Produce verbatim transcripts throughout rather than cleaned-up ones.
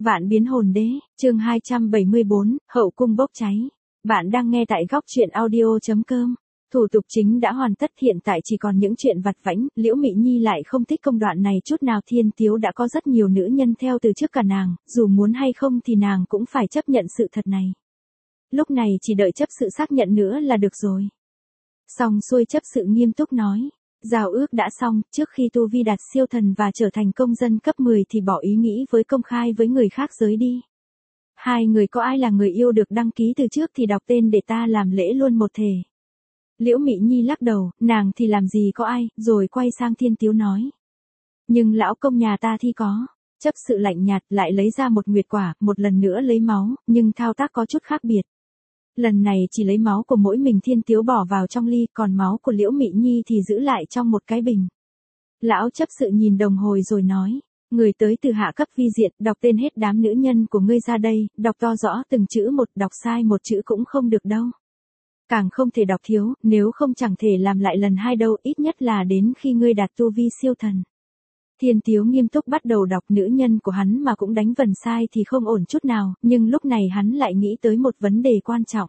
Vạn biến hồn đế, chương hai trăm bảy mươi bốn, hậu cung bốc cháy. Bạn đang nghe tại góc truyện audio chấm com. Thủ tục chính đã hoàn tất, hiện tại chỉ còn những chuyện vặt vãnh. Liễu Mị Nhi lại không thích công đoạn này chút nào. Thiên Tiếu đã có rất nhiều nữ nhân theo từ trước cả nàng, dù muốn hay không thì nàng cũng phải chấp nhận sự thật này. Lúc này chỉ đợi chấp sự xác nhận nữa là được rồi. Xong xuôi, chấp sự nghiêm túc nói. Giao ước đã xong, trước khi tu vi đạt siêu thần và trở thành công dân cấp mười thì bỏ ý nghĩ với công khai với người khác giới đi. Hai người có ai là người yêu được đăng ký từ trước thì đọc tên để ta làm lễ luôn một thể. Liễu Mị Nhi lắc đầu, nàng thì làm gì có ai, rồi quay sang Thiên Tiếu nói. Nhưng lão công nhà ta thì có. Chấp sự lạnh nhạt lại lấy ra một nguyệt quả, một lần nữa lấy máu, nhưng thao tác có chút khác biệt. Lần này chỉ lấy máu của mỗi mình Thiên Tiếu bỏ vào trong ly, còn máu của Liễu Mị Nhi thì giữ lại trong một cái bình. Lão chấp sự nhìn đồng hồi rồi nói, người tới từ hạ cấp vi diện, đọc tên hết đám nữ nhân của ngươi ra đây, đọc to rõ từng chữ một, đọc sai một chữ cũng không được đâu. Càng không thể đọc thiếu, nếu không chẳng thể làm lại lần hai đâu, ít nhất là đến khi ngươi đạt tu vi siêu thần. Thiên Tiếu nghiêm túc bắt đầu đọc, nữ nhân của hắn mà cũng đánh vần sai thì không ổn chút nào, nhưng lúc này hắn lại nghĩ tới một vấn đề quan trọng.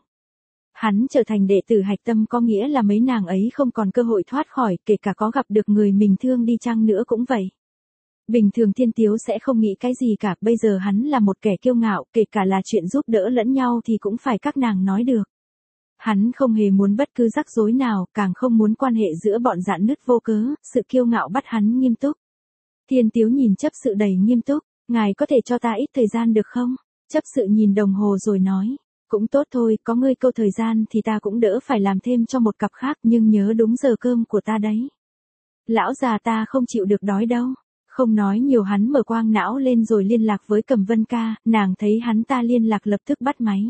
Hắn trở thành đệ tử hạch tâm có nghĩa là mấy nàng ấy không còn cơ hội thoát khỏi, kể cả có gặp được người mình thương đi chăng nữa cũng vậy. Bình thường Thiên Tiếu sẽ không nghĩ cái gì cả, bây giờ hắn là một kẻ kiêu ngạo, kể cả là chuyện giúp đỡ lẫn nhau thì cũng phải các nàng nói được. Hắn không hề muốn bất cứ rắc rối nào, càng không muốn quan hệ giữa bọn rạn nứt vô cớ, sự kiêu ngạo bắt hắn nghiêm túc. Thiên Tiếu nhìn chấp sự đầy nghiêm túc, ngài có thể cho ta ít thời gian được không? Chấp sự nhìn đồng hồ rồi nói, cũng tốt thôi, có ngươi câu thời gian thì ta cũng đỡ phải làm thêm cho một cặp khác, nhưng nhớ đúng giờ cơm của ta đấy. Lão già ta không chịu được đói đâu. Không nói nhiều, hắn mở quang não lên rồi liên lạc với Cầm Vân Ca, nàng thấy hắn ta liên lạc lập tức bắt máy.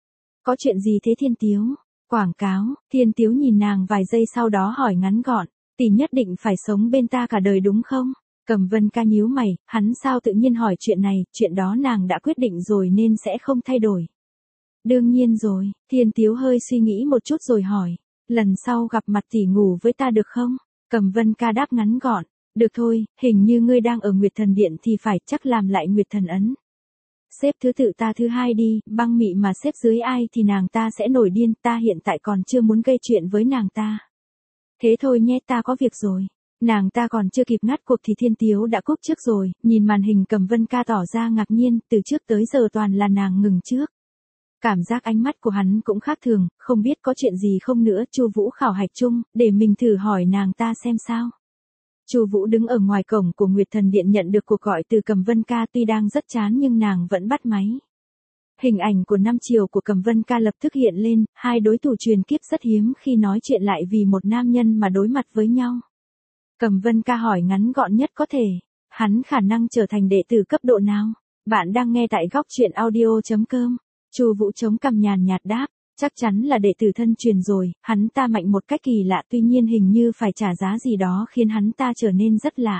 Có chuyện gì thế Thiên Tiếu? Quảng cáo. Thiên Tiếu nhìn nàng vài giây sau đó hỏi ngắn gọn, tỷ nhất định phải sống bên ta cả đời đúng không? Cầm Vân Ca nhíu mày, hắn sao tự nhiên hỏi chuyện này, chuyện đó nàng đã quyết định rồi nên sẽ không thay đổi. Đương nhiên rồi. Thiên Tiếu hơi suy nghĩ một chút rồi hỏi, lần sau gặp mặt tỷ ngủ với ta được không? Cầm Vân Ca đáp ngắn gọn, được thôi, hình như ngươi đang ở Nguyệt Thần Điện thì phải, chắc làm lại Nguyệt Thần Ấn. Xếp thứ tự ta thứ hai đi, Băng Mị mà xếp dưới ai thì nàng ta sẽ nổi điên, ta hiện tại còn chưa muốn gây chuyện với nàng ta. Thế thôi nhé, ta có việc rồi. Nàng ta còn chưa kịp ngắt cuộc thì Thiên Tiếu đã cúp trước rồi, nhìn màn hình Cầm Vân Ca tỏ ra ngạc nhiên, từ trước tới giờ toàn là nàng ngừng trước. Cảm giác ánh mắt của hắn cũng khác thường, không biết có chuyện gì không nữa. Chu Vũ khảo hạch chung, để mình thử hỏi nàng ta xem sao. Chu Vũ đứng ở ngoài cổng của Nguyệt Thần Điện nhận được cuộc gọi từ Cầm Vân Ca, tuy đang rất chán nhưng nàng vẫn bắt máy. Hình ảnh của năm chiều của Cầm Vân Ca lập tức hiện lên, hai đối thủ truyền kiếp rất hiếm khi nói chuyện lại vì một nam nhân mà đối mặt với nhau. Cầm Vân Ca hỏi ngắn gọn nhất có thể, hắn khả năng trở thành đệ tử cấp độ nào? Bạn đang nghe tại góc truyện audio chấm com. Chu Vũ chống cằm nhàn nhạt đáp, chắc chắn là đệ tử thân truyền rồi, hắn ta mạnh một cách kỳ lạ, tuy nhiên hình như phải trả giá gì đó khiến hắn ta trở nên rất lạ.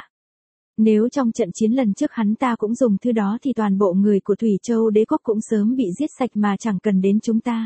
Nếu trong trận chiến lần trước hắn ta cũng dùng thứ đó thì toàn bộ người của Thủy Châu Đế quốc cũng sớm bị giết sạch mà chẳng cần đến chúng ta.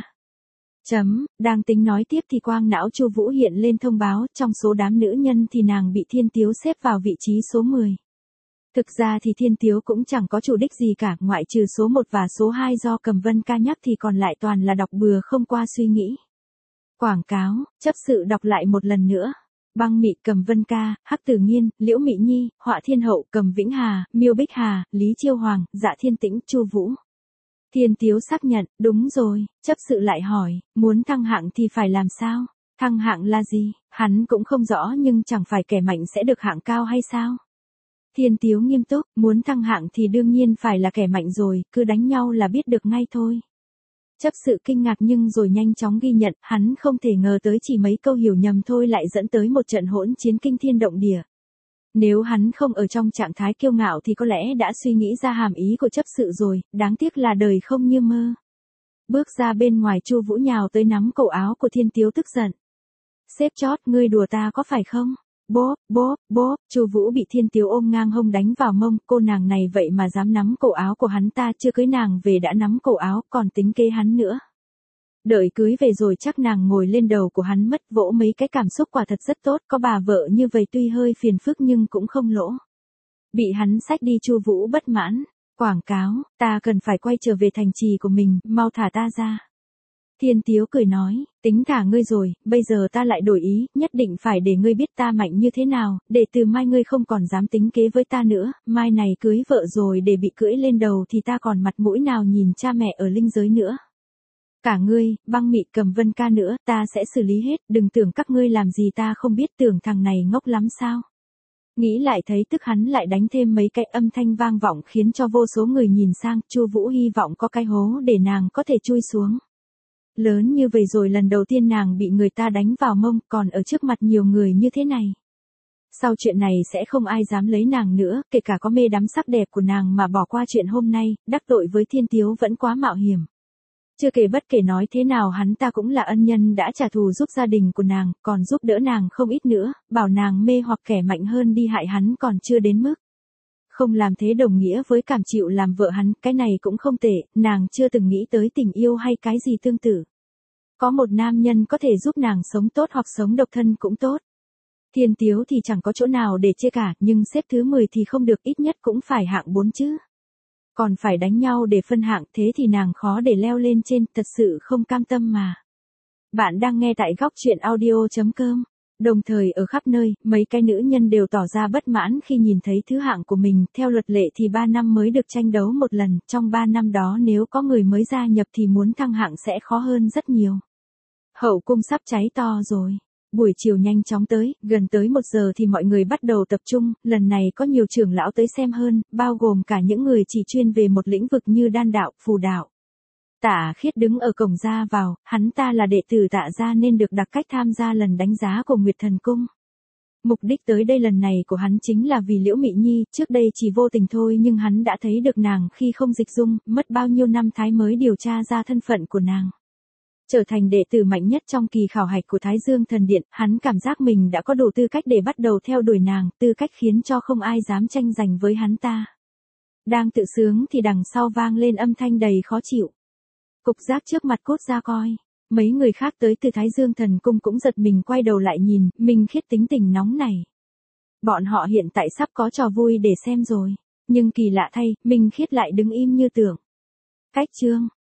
Chấm, đang tính nói tiếp thì quang não Chu Vũ hiện lên thông báo, trong số đám nữ nhân thì nàng bị Thiên Tiếu xếp vào vị trí số mười. Thực ra thì Thiên Tiếu cũng chẳng có chủ đích gì cả, ngoại trừ số một và số hai do Cầm Vân Ca nhắc thì còn lại toàn là đọc bừa không qua suy nghĩ. Quảng cáo, chấp sự đọc lại một lần nữa. Băng Mị, Cầm Vân Ca, Hắc Tử Nghiên, Liễu Mị Nhi, Họa Thiên Hậu, Cầm Vĩnh Hà, Miêu Bích Hà, Lý Chiêu Hoàng, Dạ Thiên Tĩnh, Chu Vũ. Thiên Tiếu xác nhận, đúng rồi. Chấp sự lại hỏi, muốn thăng hạng thì phải làm sao? Thăng hạng là gì? Hắn cũng không rõ, nhưng chẳng phải kẻ mạnh sẽ được hạng cao hay sao? Thiên Tiếu nghiêm túc, muốn thăng hạng thì đương nhiên phải là kẻ mạnh rồi, cứ đánh nhau là biết được ngay thôi. Chấp sự kinh ngạc nhưng rồi nhanh chóng ghi nhận, hắn không thể ngờ tới chỉ mấy câu hiểu nhầm thôi lại dẫn tới một trận hỗn chiến kinh thiên động địa. Nếu hắn không ở trong trạng thái kiêu ngạo thì có lẽ đã suy nghĩ ra hàm ý của chấp sự rồi, đáng tiếc là đời không như mơ. Bước ra bên ngoài, Chu Vũ nhào tới nắm cổ áo của Thiên Tiếu tức giận. Xếp chót, ngươi đùa ta có phải không? Bốp, bốp, bốp, Chu Vũ bị Thiên Tiếu ôm ngang hông đánh vào mông, cô nàng này vậy mà dám nắm cổ áo của hắn ta, chưa cưới nàng về đã nắm cổ áo, còn tính kế hắn nữa. Đợi cưới về rồi chắc nàng ngồi lên đầu của hắn mất, vỗ mấy cái, cảm xúc quả thật rất tốt, có bà vợ như vậy tuy hơi phiền phức nhưng cũng không lỗ. Bị hắn xách đi, Chu Vũ bất mãn. Quảng cáo, ta cần phải quay trở về thành trì của mình, mau thả ta ra. Thiên Tiếu cười nói, tính thả ngươi rồi, bây giờ ta lại đổi ý, nhất định phải để ngươi biết ta mạnh như thế nào, để từ mai ngươi không còn dám tính kế với ta nữa, mai này cưới vợ rồi để bị cưỡi lên đầu thì ta còn mặt mũi nào nhìn cha mẹ ở linh giới nữa. Cả ngươi, Băng Mị Cầm Vân ca nữa, ta sẽ xử lý hết, đừng tưởng các ngươi làm gì ta không biết, tưởng thằng này ngốc lắm sao. Nghĩ lại thấy tức hắn lại đánh thêm mấy cái âm thanh vang vọng khiến cho vô số người nhìn sang, Chu Vũ hy vọng có cái hố để nàng có thể chui xuống. Lớn như vậy rồi lần đầu tiên nàng bị người ta đánh vào mông, còn ở trước mặt nhiều người như thế này. Sau chuyện này sẽ không ai dám lấy nàng nữa, kể cả có mê đắm sắc đẹp của nàng mà bỏ qua chuyện hôm nay, đắc tội với Thiên Tiếu vẫn quá mạo hiểm. Chưa kể bất kể nói thế nào hắn ta cũng là ân nhân đã trả thù giúp gia đình của nàng, còn giúp đỡ nàng không ít nữa, bảo nàng mê hoặc kẻ mạnh hơn đi hại hắn còn chưa đến mức. Không làm thế đồng nghĩa với cảm chịu làm vợ hắn, cái này cũng không tệ, nàng chưa từng nghĩ tới tình yêu hay cái gì tương tự. Có một nam nhân có thể giúp nàng sống tốt hoặc sống độc thân cũng tốt. Thiên Tiếu thì chẳng có chỗ nào để chê cả, nhưng xếp thứ mười thì không được, ít nhất cũng phải hạng bốn chứ. Còn phải đánh nhau để phân hạng, thế thì nàng khó để leo lên trên, thật sự không cam tâm mà. Bạn đang nghe tại góc truyện audio chấm com. Đồng thời ở khắp nơi, mấy cái nữ nhân đều tỏ ra bất mãn khi nhìn thấy thứ hạng của mình, theo luật lệ thì ba năm mới được tranh đấu một lần, trong ba năm đó nếu có người mới gia nhập thì muốn thăng hạng sẽ khó hơn rất nhiều. Hậu cung sắp cháy to rồi. Buổi chiều nhanh chóng tới, gần tới một giờ thì mọi người bắt đầu tập trung, lần này có nhiều trưởng lão tới xem hơn, bao gồm cả những người chỉ chuyên về một lĩnh vực như đan đạo, phù đạo. Tạ Khiết đứng ở cổng ra vào, hắn ta là đệ tử Tạ gia nên được đặc cách tham gia lần đánh giá của Nguyệt Thần Cung. Mục đích tới đây lần này của hắn chính là vì Liễu Mị Nhi, trước đây chỉ vô tình thôi nhưng hắn đã thấy được nàng khi không dịch dung, mất bao nhiêu năm Thái mới điều tra ra thân phận của nàng. Trở thành đệ tử mạnh nhất trong kỳ khảo hạch của Thái Dương Thần Điện, hắn cảm giác mình đã có đủ tư cách để bắt đầu theo đuổi nàng, tư cách khiến cho không ai dám tranh giành với hắn ta. Đang tự sướng thì đằng sau vang lên âm thanh đầy khó chịu. Cục giác trước mặt cốt ra coi. Mấy người khác tới từ Thái Dương Thần Cung cũng giật mình quay đầu lại nhìn, Minh Khiết tính tình nóng này. Bọn họ hiện tại sắp có trò vui để xem rồi. Nhưng kỳ lạ thay, Minh Khiết lại đứng im như tưởng. Cách chương.